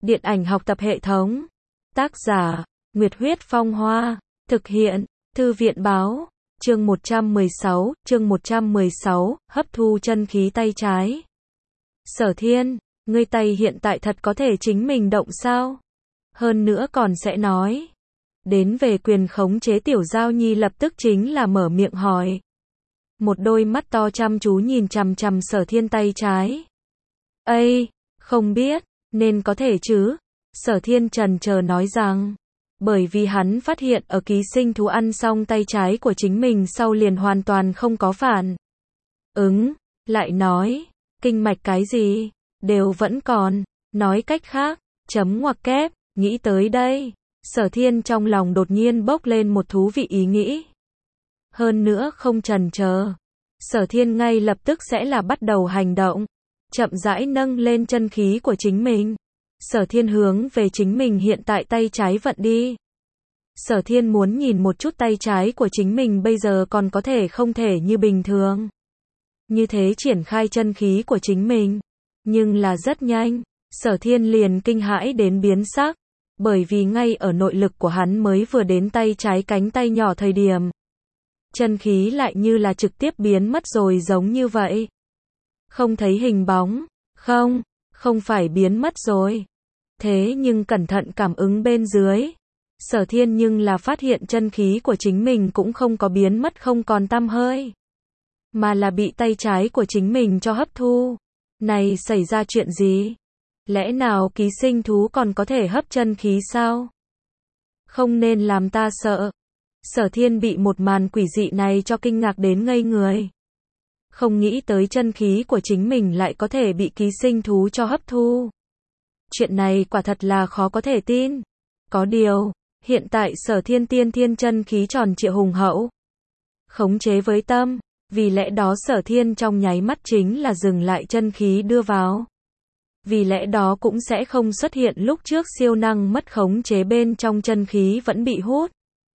Điện ảnh học tập hệ thống. Tác giả, Nguyệt Huyết Phong Hoa. Thực hiện, Thư viện Báo. Chương 116, hấp thu chân khí tay trái. Sở Thiên, ngươi tay hiện tại thật có thể chính mình động sao? Hơn nữa còn sẽ nói. Đến về quyền khống chế Tiểu Giao Nhi lập tức chính là mở miệng hỏi. Một đôi mắt to chăm chú nhìn chằm chằm Sở Thiên tay trái. Ây, không biết, nên có thể chứ? Sở Thiên chần chờ nói rằng, bởi vì hắn phát hiện ở ký sinh thú ăn xong tay trái của chính mình sau liền hoàn toàn không có phản ứng, lại nói, kinh mạch cái gì, đều vẫn còn, nói cách khác, chấm ngoặc kép, nghĩ tới đây, Sở Thiên trong lòng đột nhiên bốc lên một thú vị ý nghĩ. Hơn nữa không chần chờ, Sở Thiên ngay lập tức sẽ là bắt đầu hành động, chậm rãi nâng lên chân khí của chính mình. Sở Thiên hướng về chính mình hiện tại tay trái vận đi. Sở Thiên muốn nhìn một chút tay trái của chính mình bây giờ còn có thể không thể như bình thường. Như thế triển khai chân khí của chính mình. Nhưng là rất nhanh, Sở Thiên liền kinh hãi đến biến sắc. Bởi vì ngay ở nội lực của hắn mới vừa đến tay trái cánh tay nhỏ thời điểm. Chân khí lại như là trực tiếp biến mất rồi giống như vậy. Không thấy hình bóng, không phải biến mất rồi. Thế nhưng cẩn thận cảm ứng bên dưới. Sở Thiên nhưng là phát hiện chân khí của chính mình cũng không có biến mất không còn tăm hơi. Mà là bị tay trái của chính mình cho hấp thu. Này xảy ra chuyện gì? Lẽ nào ký sinh thú còn có thể hấp chân khí sao? Không nên làm ta sợ. Sở Thiên bị một màn quỷ dị này cho kinh ngạc đến ngây người. Không nghĩ tới chân khí của chính mình lại có thể bị ký sinh thú cho hấp thu. Chuyện này quả thật là khó có thể tin. Có điều, hiện tại Sở Thiên tiên thiên chân khí tròn trịa hùng hậu. Khống chế với tâm, vì lẽ đó Sở Thiên trong nháy mắt chính là dừng lại chân khí đưa vào. Vì lẽ đó cũng sẽ không xuất hiện lúc trước siêu năng mất khống chế bên trong chân khí vẫn bị hút.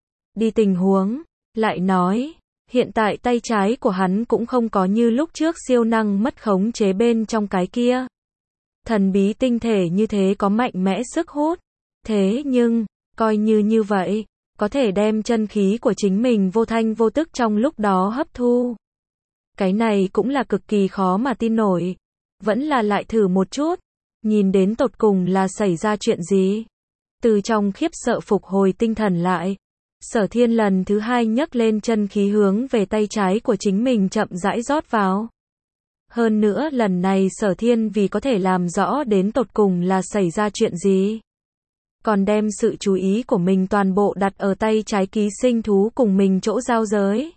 Đi tình huống, lại nói, hiện tại tay trái của hắn cũng không có như lúc trước siêu năng mất khống chế bên trong cái kia. Thần bí tinh thể như thế có mạnh mẽ sức hút. Thế nhưng, coi như vậy, có thể đem chân khí của chính mình vô thanh vô tức trong lúc đó hấp thu. Cái này cũng là cực kỳ khó mà tin nổi. Vẫn là lại thử một chút, nhìn đến tột cùng là xảy ra chuyện gì. Từ trong khiếp sợ phục hồi tinh thần lại, Sở Thiên lần thứ hai nhấc lên chân khí hướng về tay trái của chính mình chậm rãi rót vào. Hơn nữa lần này Sở Thiên vì có thể làm rõ đến tột cùng là xảy ra chuyện gì. Còn đem sự chú ý của mình toàn bộ đặt ở tay trái ký sinh thú cùng mình chỗ giao giới.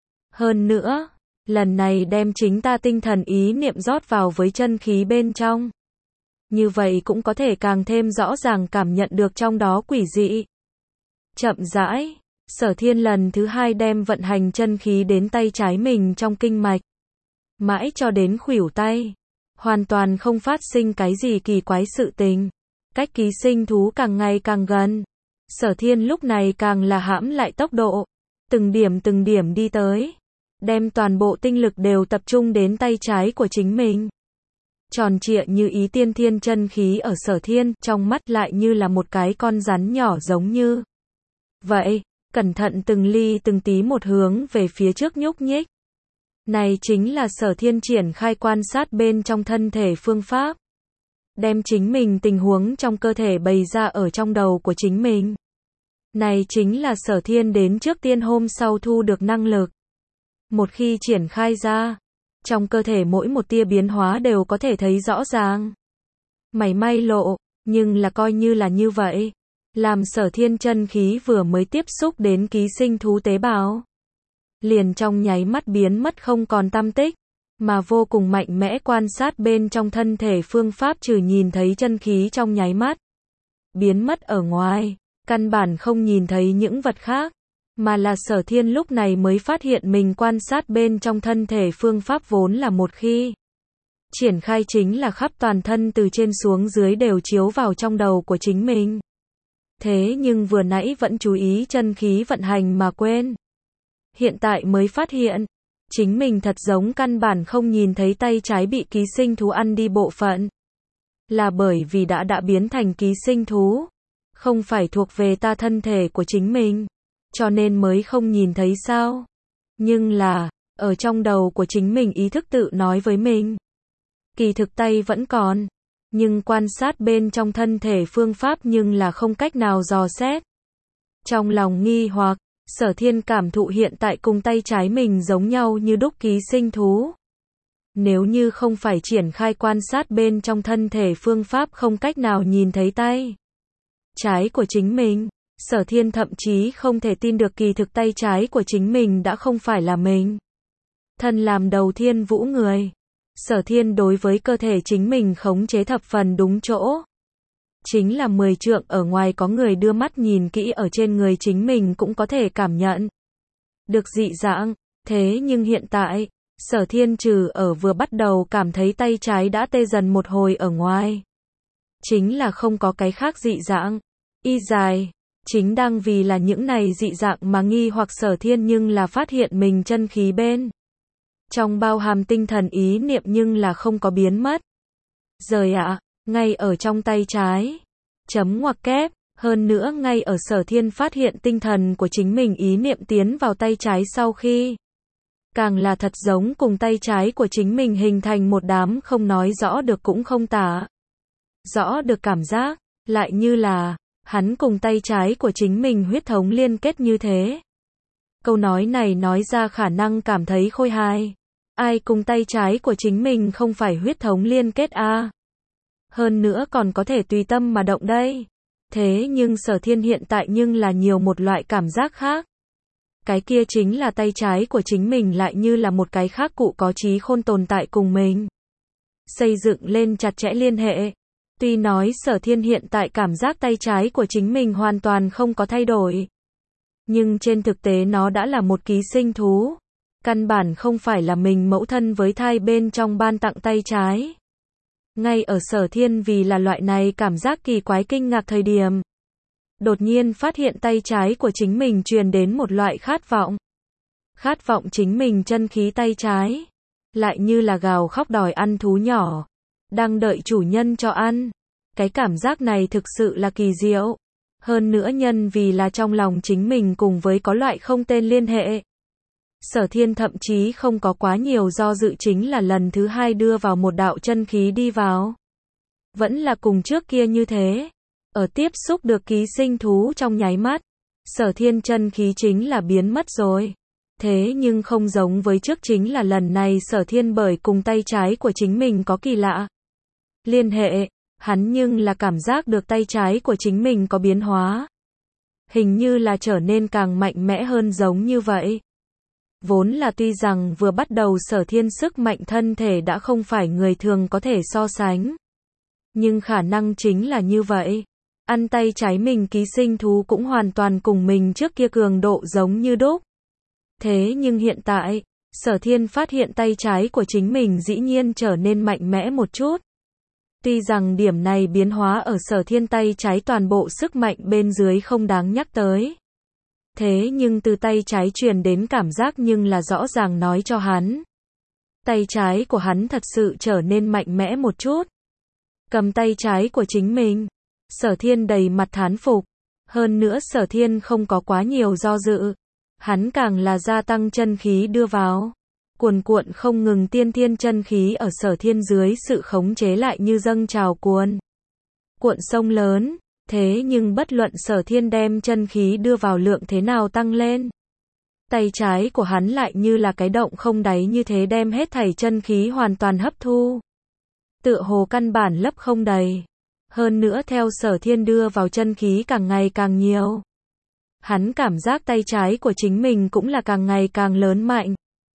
Hơn nữa, lần này đem chính ta tinh thần ý niệm rót vào với chân khí bên trong. Như vậy cũng có thể càng thêm rõ ràng cảm nhận được trong đó quỷ dị. Chậm rãi, Sở Thiên lần thứ hai đem vận hành chân khí đến tay trái mình trong kinh mạch. Mãi cho đến khuỷu tay. Hoàn toàn không phát sinh cái gì kỳ quái sự tình. Cách ký sinh thú càng ngày càng gần. Sở Thiên lúc này càng là hãm lại tốc độ. Từng điểm đi tới. Đem toàn bộ tinh lực đều tập trung đến tay trái của chính mình. Tròn trịa như ý tiên thiên chân khí ở Sở Thiên, trong mắt lại như là một cái con rắn nhỏ giống như. Vậy, cẩn thận từng ly từng tí một hướng về phía trước nhúc nhích. Này chính là Sở Thiên triển khai quan sát bên trong thân thể phương pháp. Đem chính mình tình huống trong cơ thể bày ra ở trong đầu của chính mình. Này chính là Sở Thiên đến trước tiên hôm sau thu được năng lực. Một khi triển khai ra, trong cơ thể mỗi một tia biến hóa đều có thể thấy rõ ràng. Mảy may lộ, nhưng là coi như là như vậy. Làm Sở Thiên chân khí vừa mới tiếp xúc đến ký sinh thú tế bào. Liền trong nháy mắt biến mất không còn tăm tích. Mà vô cùng mạnh mẽ quan sát bên trong thân thể phương pháp trừ nhìn thấy chân khí trong nháy mắt. Biến mất ở ngoài, căn bản không nhìn thấy những vật khác. Mà là Sở Thiên lúc này mới phát hiện mình quan sát bên trong thân thể phương pháp vốn là một khi. Triển khai chính là khắp toàn thân từ trên xuống dưới đều chiếu vào trong đầu của chính mình. Thế nhưng vừa nãy vẫn chú ý chân khí vận hành mà quên. Hiện tại mới phát hiện. Chính mình thật giống căn bản không nhìn thấy tay trái bị ký sinh thú ăn đi bộ phận. là bởi vì đã biến thành ký sinh thú, không phải thuộc về ta thân thể của chính mình, cho nên mới không nhìn thấy sao? Nhưng là, ở trong đầu của chính mình ý thức tự nói với mình, kỳ thực tay vẫn còn, nhưng quan sát bên trong thân thể phương pháp nhưng là không cách nào dò xét. Trong lòng nghi hoặc, Sở Thiên cảm thụ hiện tại cùng tay trái mình giống nhau như đúc ký sinh thú. Nếu như không phải triển khai quan sát bên trong thân thể phương pháp không cách nào nhìn thấy tay trái của chính mình, Sở Thiên thậm chí không thể tin được kỳ thực tay trái của chính mình đã không phải là mình. Thân làm đầu Thiên Vũ người, Sở Thiên đối với cơ thể chính mình khống chế thập phần đúng chỗ. Chính là 10 trượng ở ngoài có người đưa mắt nhìn kỹ ở trên người chính mình cũng có thể cảm nhận được dị dạng, thế nhưng hiện tại, Sở Thiên trừ ở vừa bắt đầu cảm thấy tay trái đã tê dần một hồi ở ngoài. Chính là không có cái khác dị dạng. Y dài, chính đang vì là những này dị dạng mà nghi hoặc Sở Thiên nhưng là phát hiện mình chân khí bên trong bao hàm tinh thần ý niệm nhưng là không có biến mất. Rời ạ, ngay ở trong tay trái. Chấm ngoặc kép, hơn nữa ngay ở Sở Thiên phát hiện tinh thần của chính mình ý niệm tiến vào tay trái sau khi. Càng là thật giống cùng tay trái của chính mình hình thành một đám không nói rõ được cũng không tả rõ được cảm giác, lại như là hắn cùng tay trái của chính mình huyết thống liên kết như thế. Câu nói này nói ra khả năng cảm thấy khôi hài. Ai cùng tay trái của chính mình không phải huyết thống liên kết a? Hơn nữa còn có thể tùy tâm mà động đây. Thế nhưng Sở Thiên hiện tại nhưng là nhiều một loại cảm giác khác. Cái kia chính là tay trái của chính mình lại như là một cái khác cụ có trí khôn tồn tại cùng mình. Xây dựng lên chặt chẽ liên hệ. Tuy nói Sở Thiên hiện tại cảm giác tay trái của chính mình hoàn toàn không có thay đổi. Nhưng trên thực tế nó đã là một ký sinh thú. Căn bản không phải là mình mẫu thân với thai bên trong ban tặng tay trái. Ngay ở Sở Thiên vì là loại này cảm giác kỳ quái kinh ngạc thời điểm. Đột nhiên phát hiện tay trái của chính mình truyền đến một loại khát vọng. Khát vọng chính mình chân khí tay trái. Lại như là gào khóc đòi ăn thú nhỏ. Đang đợi chủ nhân cho ăn. Cái cảm giác này thực sự là kỳ diệu. Hơn nữa nhân vì là trong lòng chính mình cùng với có loại không tên liên hệ. Sở Thiên thậm chí không có quá nhiều do dự chính là lần thứ hai đưa vào một đạo chân khí đi vào. Vẫn là cùng trước kia như thế. Ở tiếp xúc được ký sinh thú trong nháy mắt, Sở Thiên chân khí chính là biến mất rồi. Thế nhưng không giống với trước chính là lần này Sở Thiên bởi cùng tay trái của chính mình có kỳ lạ liên hệ, hắn nhưng là cảm giác được tay trái của chính mình có biến hóa. Hình như là trở nên càng mạnh mẽ hơn giống như vậy. Vốn là tuy rằng vừa bắt đầu Sở Thiên sức mạnh thân thể đã không phải người thường có thể so sánh. Nhưng khả năng chính là như vậy. Ăn tay trái mình ký sinh thú cũng hoàn toàn cùng mình trước kia cường độ giống như đúc. Thế nhưng hiện tại, Sở Thiên phát hiện tay trái của chính mình dĩ nhiên trở nên mạnh mẽ một chút. Tuy rằng điểm này biến hóa ở Sở Thiên tay trái toàn bộ sức mạnh bên dưới không đáng nhắc tới. Thế nhưng từ tay trái truyền đến cảm giác nhưng là rõ ràng nói cho hắn. Tay trái của hắn thật sự trở nên mạnh mẽ một chút. Cầm tay trái của chính mình. Sở Thiên đầy mặt thán phục. Hơn nữa Sở Thiên không có quá nhiều do dự. Hắn càng là gia tăng chân khí đưa vào. Cuồn cuộn không ngừng tiên thiên chân khí ở Sở Thiên dưới sự khống chế lại như dâng trào cuồn sông lớn. Thế nhưng bất luận Sở Thiên đem chân khí đưa vào lượng thế nào tăng lên. Tay trái của hắn lại như là cái động không đáy như thế đem hết thảy chân khí hoàn toàn hấp thu. Tựa hồ căn bản lấp không đầy. Hơn nữa theo Sở Thiên đưa vào chân khí càng ngày càng nhiều. Hắn cảm giác tay trái của chính mình cũng là càng ngày càng lớn mạnh.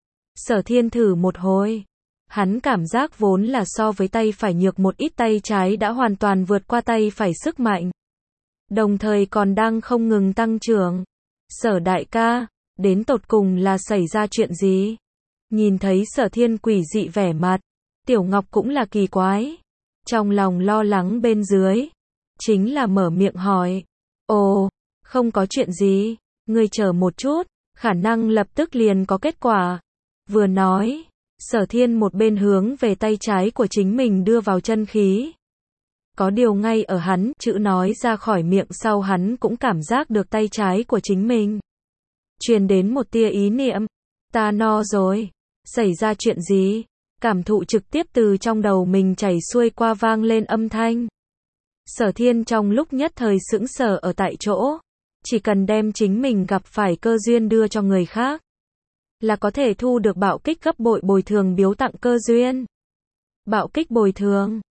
Sở Thiên thử một hồi. Hắn cảm giác vốn là so với tay phải nhược một ít tay trái đã hoàn toàn vượt qua tay phải sức mạnh. Đồng thời còn đang không ngừng tăng trưởng. Sở đại ca, đến tột cùng là xảy ra chuyện gì? Nhìn thấy Sở Thiên quỷ dị vẻ mặt, Tiểu Ngọc cũng là kỳ quái. Trong lòng lo lắng bên dưới, chính là mở miệng hỏi. Ồ, không có chuyện gì, ngươi chờ một chút, khả năng lập tức liền có kết quả. Vừa nói, Sở Thiên một bên hướng về tay trái của chính mình đưa vào chân khí. Có điều ngay ở hắn, chữ nói ra khỏi miệng sau hắn cũng cảm giác được tay trái của chính mình truyền đến một tia ý niệm, ta no rồi. Xảy ra chuyện gì? Cảm thụ trực tiếp từ trong đầu mình chảy xuôi qua vang lên âm thanh. Sở Thiên trong lúc nhất thời sững sờ ở tại chỗ. Chỉ cần đem chính mình gặp phải cơ duyên đưa cho người khác, là có thể thu được bạo kích gấp bội bồi thường biếu tặng cơ duyên. Bạo kích bồi thường.